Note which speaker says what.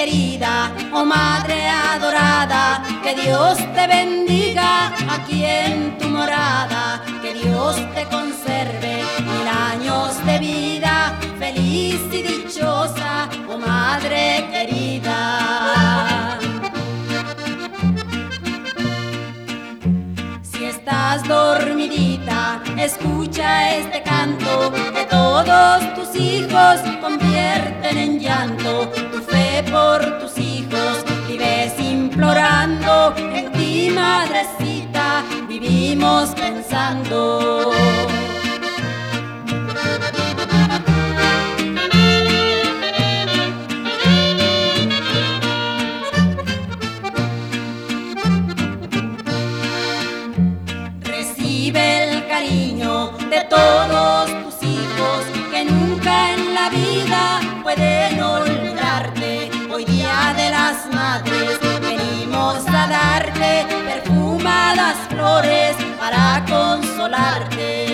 Speaker 1: querida, oh madre adorada, que Dios te bendiga aquí en tu morada, que Dios te conserve 1000 años de vida, feliz y dichosa, oh madre querida. Si estás dormidita, escucha este canto, que todos tus hijos convierten en llanto. Tu fe por tus hijos vives implorando, en ti madrecita vivimos pensando. Recibe el cariño de todos tus hijos, que nunca en la vida pueden olvidarte. Hoy día de las madres venimos a darte perfumadas flores para consolarte.